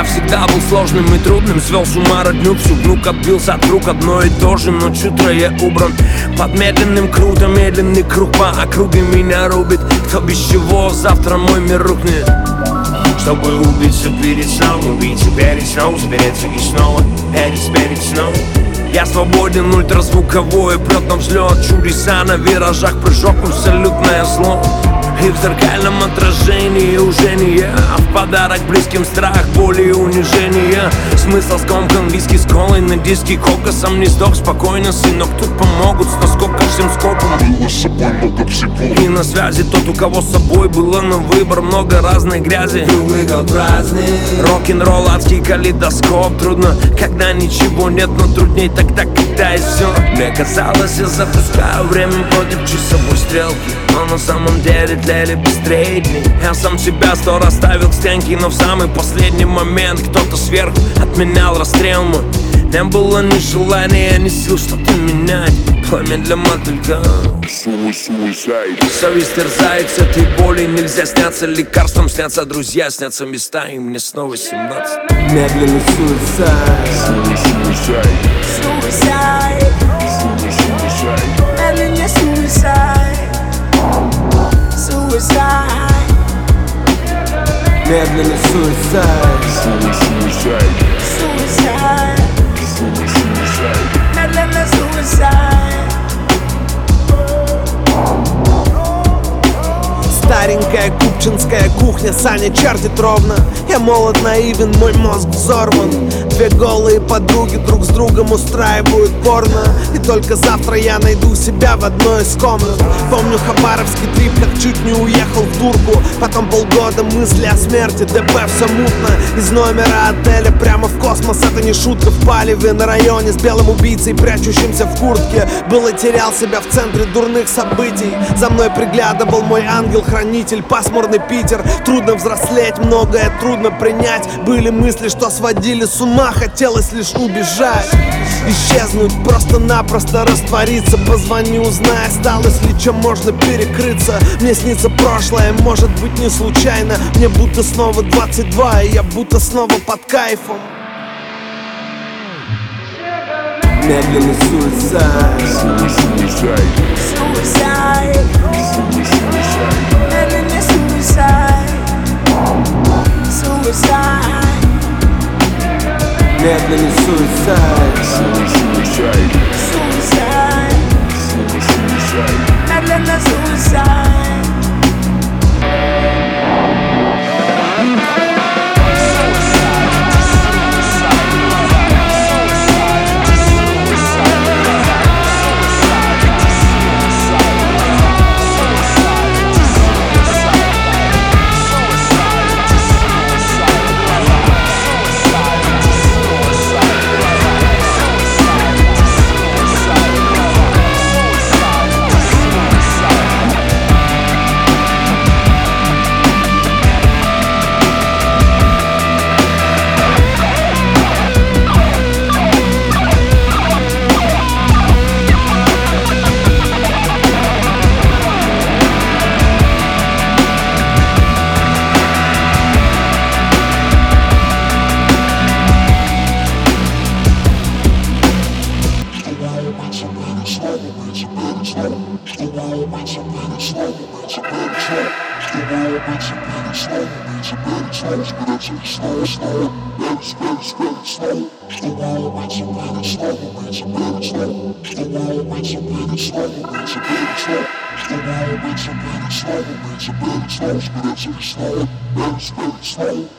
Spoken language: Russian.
всегда был сложным и трудным, свел с ума родню всю, внук отбился от рук, одно и то же, но чутро я убран. Под медленным круто, медленный круг по округе меня рубит. Кто без чего, завтра мой мир рухнет. Чтобы убиться перед сном, убийца перед сном, запереться и снова, перед сном. Я свободен, ультразвуковой, прет на взлет. Чудеса на виражах, прыжок, абсолютное зло. И в зеркальном отражении уже не я, а в подарок близким страх, боль и унижение. Смысл скомкан, виски с колой на диске кока. Сам не сдох, спокойно, сынок, тут помогут с наскока всем скопом. И на связи тот, у кого с собой было на выбор много разной грязи. Рок-н-ролл, адский калейдоскоп. Трудно, когда ничего нет, но трудней тогда, когда есть все. Мне казалось, я запускаю время против часовой стрелки, но на самом деле тлели быстрее дни. Я сам себя 100 раз ставил к стенке, но в самый последний момент кто-то сверху отменял расстрел мой. Не было ни желания, ни сил что-то менять. Пламя для мотылька. Совесть терзает, с этой боли нельзя сняться лекарством. Снятся друзья, снятся места, и мне снова 17. Медленный суицид. Медленный суицид. Медленный суицид. Медленный суицид. Старенькая купчинская кухня, Саня чертит ровно. Я молод, наивен, мой мозг взорван. Две голые подруги друг с другом устраивают порно. И только завтра я найду себя в одной из комнат. Помню хабаровский трип, как чуть не уехал в дурку. Потом полгода мысли о смерти, ДП все мутно. Из номера отеля прямо в космос, это не шутка. В палеве на районе с белым убийцей, прячущимся в куртке. Был и терял себя в центре дурных событий. За мной приглядывал мой ангел-хранитель, пасмурный Питер. Трудно взрослеть, многое трудно принять. Были мысли, что сводили с ума, хотелось лишь убежать. Исчезнуть, просто-напросто раствориться. Позвони, узнай, осталось ли чем можно перекрыться. Мне снится прошлое, может быть не случайно. Мне будто снова 22, и я будто снова под кайфом. Медленный суицид. Медленный суицид. Медленный суицид. Медленный суицид. Slow.